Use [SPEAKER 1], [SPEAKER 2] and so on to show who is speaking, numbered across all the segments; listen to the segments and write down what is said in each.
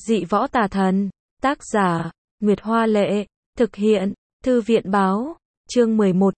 [SPEAKER 1] Dị võ tà thần. Tác giả, Nguyệt Hoa Lệ. Thực hiện, Thư viện Báo. Chương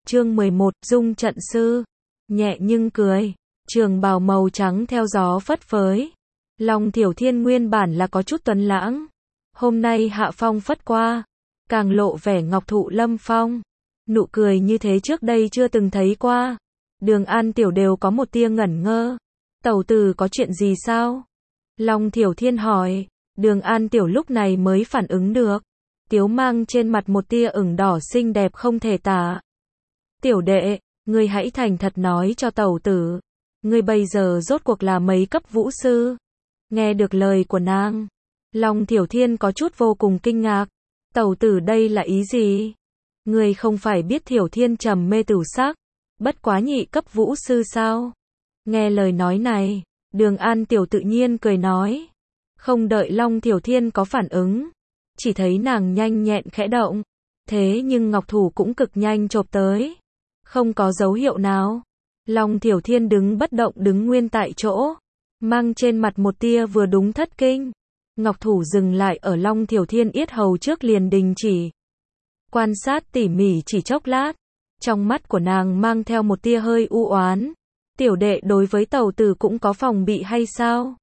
[SPEAKER 1] 11, Dung trận sư. Nhẹ nhưng cười. Trường bào màu trắng theo gió phất phới. Long Thiểu Thiên nguyên bản là có chút tuấn lãng. Hôm nay hạ phong phất qua. Càng lộ vẻ ngọc thụ lâm phong. Nụ cười như thế trước đây chưa từng thấy qua. Đường An Tiểu đều có một tia ngẩn ngơ. Tẩu tử có chuyện gì sao? Long Thiểu Thiên hỏi. Đường An Tiểu lúc này mới phản ứng được. Tiếu mang trên mặt một tia ửng đỏ xinh đẹp không thể tả. Tiểu đệ, ngươi hãy thành thật nói cho tẩu tử. Ngươi bây giờ rốt cuộc là mấy cấp vũ sư? Nghe được lời của nàng, Long Thiểu Thiên có chút vô cùng kinh ngạc. Tẩu tử đây là ý gì? Ngươi không phải biết Thiểu Thiên trầm mê tử sắc, bất quá nhị cấp vũ sư sao? Nghe lời nói này, Đường An Tiểu tự nhiên cười nói. Không đợi Long Thiểu Thiên có phản ứng, chỉ thấy nàng nhanh nhẹn khẽ động. Thế nhưng ngọc thủ cũng cực nhanh chộp tới. Không có dấu hiệu nào. Long Thiểu Thiên đứng bất động đứng nguyên tại chỗ. Mang trên mặt một tia vừa đúng thất kinh. Ngọc thủ dừng lại ở Long Thiểu Thiên yết hầu trước liền đình chỉ. Quan sát tỉ mỉ chỉ chốc lát. Trong mắt của nàng mang theo một tia hơi u oán. Tiểu đệ đối với tẩu tử cũng có phòng bị hay sao?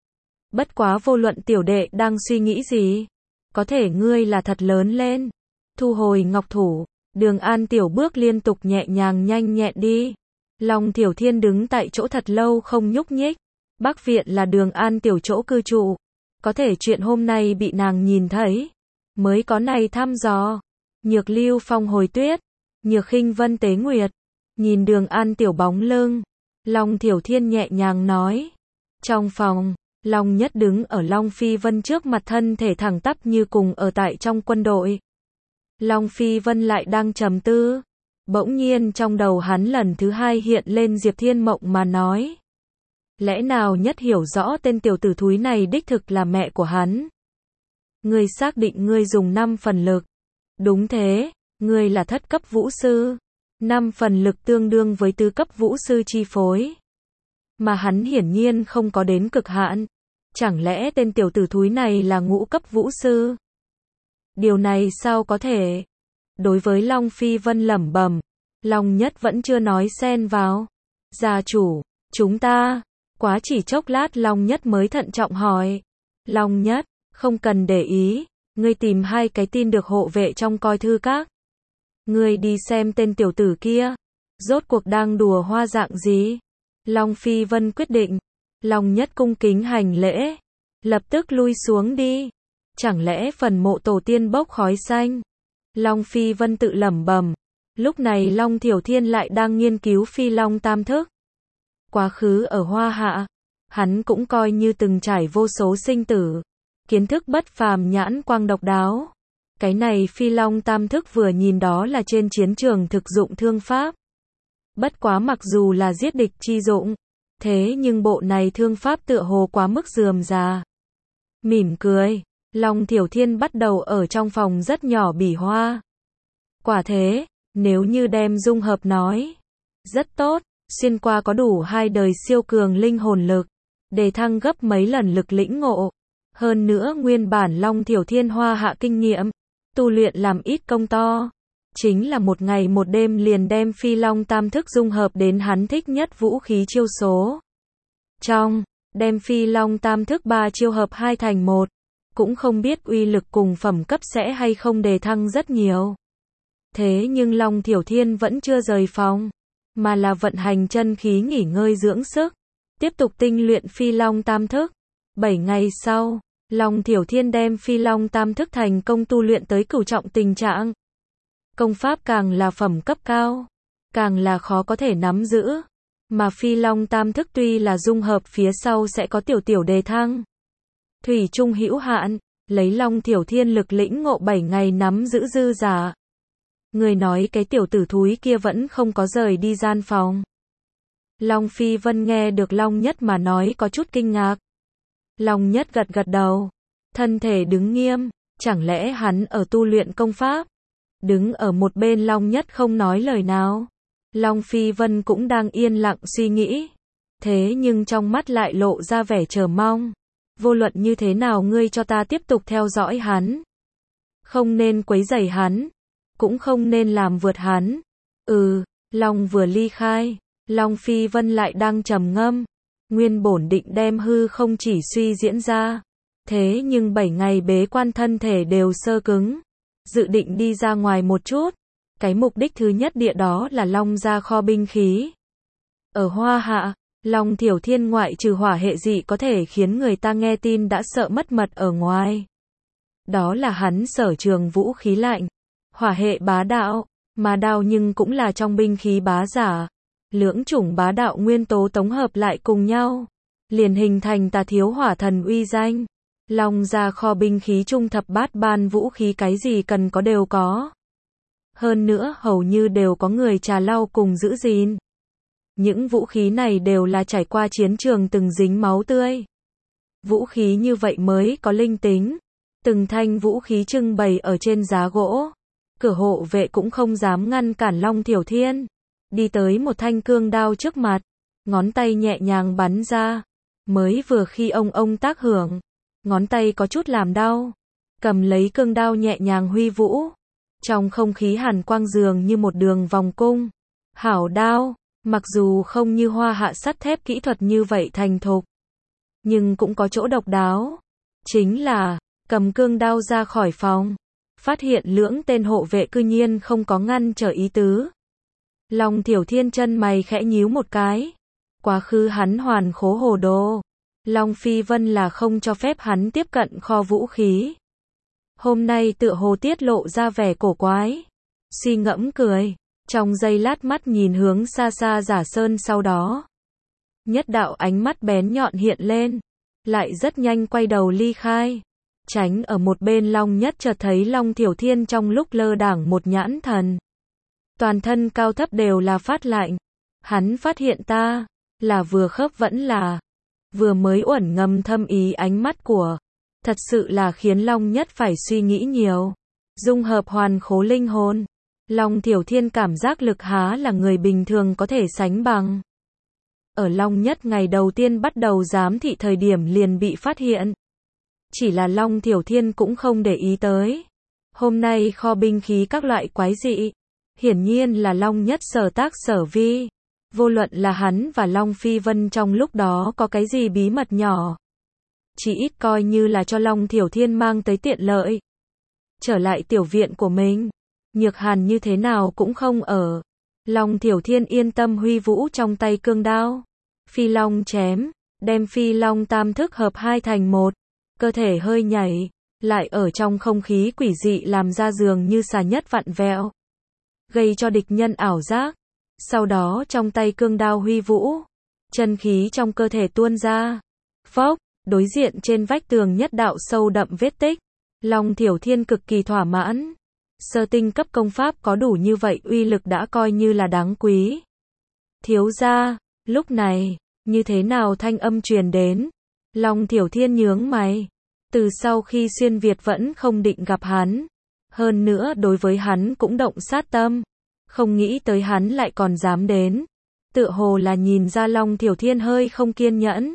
[SPEAKER 1] Bất quá vô luận tiểu đệ đang suy nghĩ gì. Có thể ngươi là thật lớn lên. Thu hồi ngọc thủ. Đường An Tiểu bước liên tục nhẹ nhàng nhanh nhẹn đi. Long Thiểu Thiên đứng tại chỗ thật lâu không nhúc nhích. Bắc viện là Đường An Tiểu chỗ cư trụ. Có thể chuyện hôm nay bị nàng nhìn thấy. Mới có này thăm dò. Nhược Lưu Phong hồi tuyết. Nhược Khinh Vân tế nguyệt. Nhìn Đường An Tiểu bóng lưng. Long Thiểu Thiên nhẹ nhàng nói. Trong phòng, Long Nhất đứng ở Long Phi Vân trước mặt thân thể thẳng tắp như cùng ở tại trong quân đội. Long Phi Vân lại đang trầm tư. Bỗng nhiên trong đầu hắn lần thứ hai hiện lên Diệp Thiên Mộng mà nói. Lẽ nào Nhất hiểu rõ tên tiểu tử thúi này đích thực là mẹ của hắn? Ngươi xác định ngươi dùng 5 phần lực. Đúng thế, ngươi là thất cấp vũ sư. 5 phần lực tương đương với tứ cấp vũ sư chi phối. Mà hắn hiển nhiên không có đến cực hạn. Chẳng lẽ tên tiểu tử thúi này là ngũ cấp vũ sư? Điều này sao có thể? Đối với Long Phi Vân lẩm bẩm, Long Nhất vẫn chưa nói xen vào. Gia chủ, chúng ta. Quá chỉ chốc lát Long Nhất mới thận trọng hỏi. Long Nhất, không cần để ý. Ngươi tìm 2 cái tin được hộ vệ trong coi thư các. Ngươi đi xem tên tiểu tử kia. Rốt cuộc đang đùa hoa dạng gì? Long Phi Vân quyết định. Long Nhất cung kính hành lễ. Lập tức lui xuống đi. Chẳng lẽ phần mộ tổ tiên bốc khói xanh? Long Phi Vân tự lẩm bẩm. Lúc này Long Thiểu Thiên lại đang nghiên cứu Phi Long Tam Thức. Quá khứ ở Hoa Hạ, hắn cũng coi như từng trải vô số sinh tử. Kiến thức bất phàm nhãn quang độc đáo. Cái này Phi Long Tam Thức vừa nhìn đó là trên chiến trường thực dụng thương pháp. Bất quá mặc dù là giết địch chi dụng, thế nhưng bộ này thương pháp tựa hồ quá mức rườm rà. Mỉm cười, Long Thiểu Thiên bắt đầu ở trong phòng rất nhỏ bỉ hoa. Quả thế, nếu như đem dung hợp nói, rất tốt, xuyên qua có đủ 2 đời siêu cường linh hồn lực, để thăng gấp mấy lần lực lĩnh ngộ. Hơn nữa nguyên bản Long Thiểu Thiên Hoa Hạ kinh nghiệm, tu luyện làm ít công to. Chính là một ngày một đêm liền đem Phi Long Tam Thức dung hợp đến hắn thích nhất vũ khí chiêu số. Trong, đem Phi Long Tam Thức 3 chiêu hợp 2 thành 1. Cũng không biết uy lực cùng phẩm cấp sẽ hay không đề thăng rất nhiều. Thế nhưng Long Thiểu Thiên vẫn chưa rời phòng, mà là vận hành chân khí nghỉ ngơi dưỡng sức. Tiếp tục tinh luyện Phi Long Tam Thức. 7 ngày sau, Long Thiểu Thiên đem Phi Long Tam Thức thành công tu luyện tới cửu trọng tình trạng. Công pháp càng là phẩm cấp cao, càng là khó có thể nắm giữ. Mà Phi Long Tam Thức tuy là dung hợp phía sau sẽ có tiểu đề thăng. Thủy chung hữu hạn, lấy Long Thiểu Thiên lực lĩnh ngộ 7 ngày nắm giữ dư giả. Người nói cái tiểu tử thúi kia vẫn không có rời đi gian phòng. Long Phi Vân nghe được Long Nhất mà nói có chút kinh ngạc. Long Nhất gật gật đầu, thân thể đứng nghiêm, chẳng lẽ hắn ở tu luyện công pháp? Đứng ở một bên Long Nhất không nói lời nào. Long Phi Vân cũng đang yên lặng suy nghĩ. Thế nhưng trong mắt lại lộ ra vẻ chờ mong. vô luận như thế nào ngươi cho ta tiếp tục theo dõi hắn. Không nên quấy rầy hắn, cũng không nên làm vượt hắn. Long vừa ly khai, Long Phi Vân lại đang trầm ngâm, nguyên bổn định đem hư không chỉ suy diễn ra. Thế nhưng 7 ngày bế quan thân thể đều sơ cứng, dự định đi ra ngoài một chút. Cái mục đích thứ nhất địa đó là Long gia kho binh khí. Ở Hoa Hạ, Long Thiểu Thiên ngoại trừ hỏa hệ dị có thể khiến người ta nghe tin đã sợ mất mật ở ngoài. Đó là hắn sở trường vũ khí lạnh, hỏa hệ bá đạo, mà đao nhưng cũng là trong binh khí bá giả. Lưỡng chủng bá đạo nguyên tố tổng hợp lại cùng nhau, liền hình thành Tà Thiếu Hỏa Thần uy danh. Long gia kho binh khí trung thập bát ban vũ khí cái gì cần có đều có. Hơn nữa hầu như đều có người trà lau cùng giữ gìn. Những vũ khí này đều là trải qua chiến trường từng dính máu tươi. Vũ khí như vậy mới có linh tính. Từng thanh vũ khí trưng bày ở trên giá gỗ. Cửa hộ vệ cũng không dám ngăn cản Long Thiểu Thiên. Đi tới một thanh cương đao trước mặt. Ngón tay nhẹ nhàng bắn ra. Mới vừa khi ông tác hưởng. Ngón tay có chút làm đau. Cầm lấy cương đao nhẹ nhàng huy vũ. Trong không khí hàn quang dường như một đường vòng cung. Hảo đao, mặc dù không như Hoa Hạ sắt thép kỹ thuật như vậy thành thục, nhưng cũng có chỗ độc đáo. Chính là, cầm cương đao ra khỏi phòng, phát hiện lưỡng tên hộ vệ cư nhiên không có ngăn trở ý tứ. Long Thiểu Thiên chân mày khẽ nhíu một cái. Quá khứ hắn hoàn khố hồ đồ. Long Phi Vân là không cho phép hắn tiếp cận kho vũ khí. Hôm nay tựa hồ tiết lộ ra vẻ cổ quái. Suy ngẫm cười. Trong giây lát mắt nhìn hướng xa xa Giả Sơn sau đó. Nhất đạo ánh mắt bén nhọn hiện lên. Lại rất nhanh quay đầu ly khai. Tránh ở một bên Long Nhất chợt thấy Long Thiểu Thiên trong lúc lơ đãng một nhãn thần. Toàn thân cao thấp đều là phát lạnh. Hắn phát hiện ta, là vừa khớp vẫn là vừa mới uẩn ngầm thâm ý ánh mắt của. Thật sự là khiến Long Nhất phải suy nghĩ nhiều. Dung hợp hoàn khố linh hồn. Long Thiểu Thiên cảm giác lực há là người bình thường có thể sánh bằng. Ở Long Nhất ngày đầu tiên bắt đầu giám thị thời điểm liền bị phát hiện. Chỉ là Long Thiểu Thiên cũng không để ý tới. Hôm nay kho binh khí các loại quái dị. Hiển nhiên là Long Nhất sở tác sở vi. Vô luận là hắn và Long Phi Vân trong lúc đó có cái gì bí mật nhỏ. Chỉ ít coi như là cho Long Thiểu Thiên mang tới tiện lợi. Trở lại tiểu viện của mình. Nhược Hàn như thế nào cũng không ở. Long Thiểu Thiên yên tâm huy vũ trong tay cương đao. Phi Long chém. Đem Phi Long tam thức hợp hai thành một. Cơ thể hơi nhảy. Lại ở trong không khí quỷ dị làm ra dường như xà nhất vặn vẹo. Gây cho địch nhân ảo giác. Sau đó trong tay cương đao huy vũ. Chân khí trong cơ thể tuôn ra. Phốc. Đối diện trên vách tường nhất đạo sâu đậm vết tích. Long Thiểu Thiên cực kỳ thỏa mãn. Sơ tinh cấp công pháp có đủ như vậy uy lực đã coi như là đáng quý. Thiếu gia, lúc này, như thế nào thanh âm truyền đến? Long Thiểu Thiên nhướng mày. Từ sau khi xuyên Việt vẫn không định gặp hắn. Hơn nữa đối với hắn cũng động sát tâm. Không nghĩ tới hắn lại còn dám đến. Tựa hồ là nhìn ra Long Thiểu Thiên hơi không kiên nhẫn.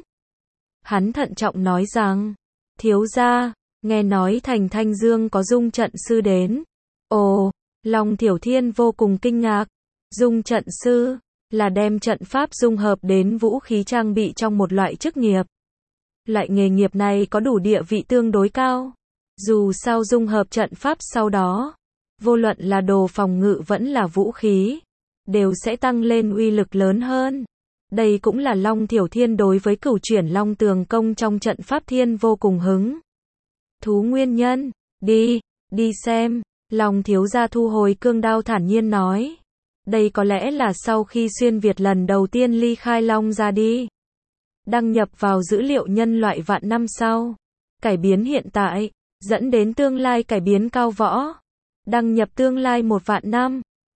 [SPEAKER 1] Hắn thận trọng nói rằng, thiếu gia, nghe nói thành Thanh Dương có dung trận sư đến. Ồ, Long Thiểu Thiên vô cùng kinh ngạc. Dung trận sư, là đem trận pháp dung hợp đến vũ khí trang bị trong một loại chức nghiệp. Loại nghề nghiệp này có đủ địa vị tương đối cao. Dù sao dung hợp trận pháp sau đó, vô luận là đồ phòng ngự vẫn là vũ khí, đều sẽ tăng lên uy lực lớn hơn. Đây cũng là Long Thiểu Thiên đối với cửu chuyển Long Tường Công trong trận pháp thiên vô cùng hứng thú nguyên nhân. Đi xem. Long thiếu gia thu hồi cương đao thản nhiên nói. Đây có lẽ là sau khi xuyên Việt lần đầu tiên ly khai Long ra đi. Đăng nhập vào dữ liệu nhân loại vạn năm sau. Cải biến hiện tại, dẫn đến tương lai cải biến cao võ. Đăng nhập tương lai 1 vạn năm.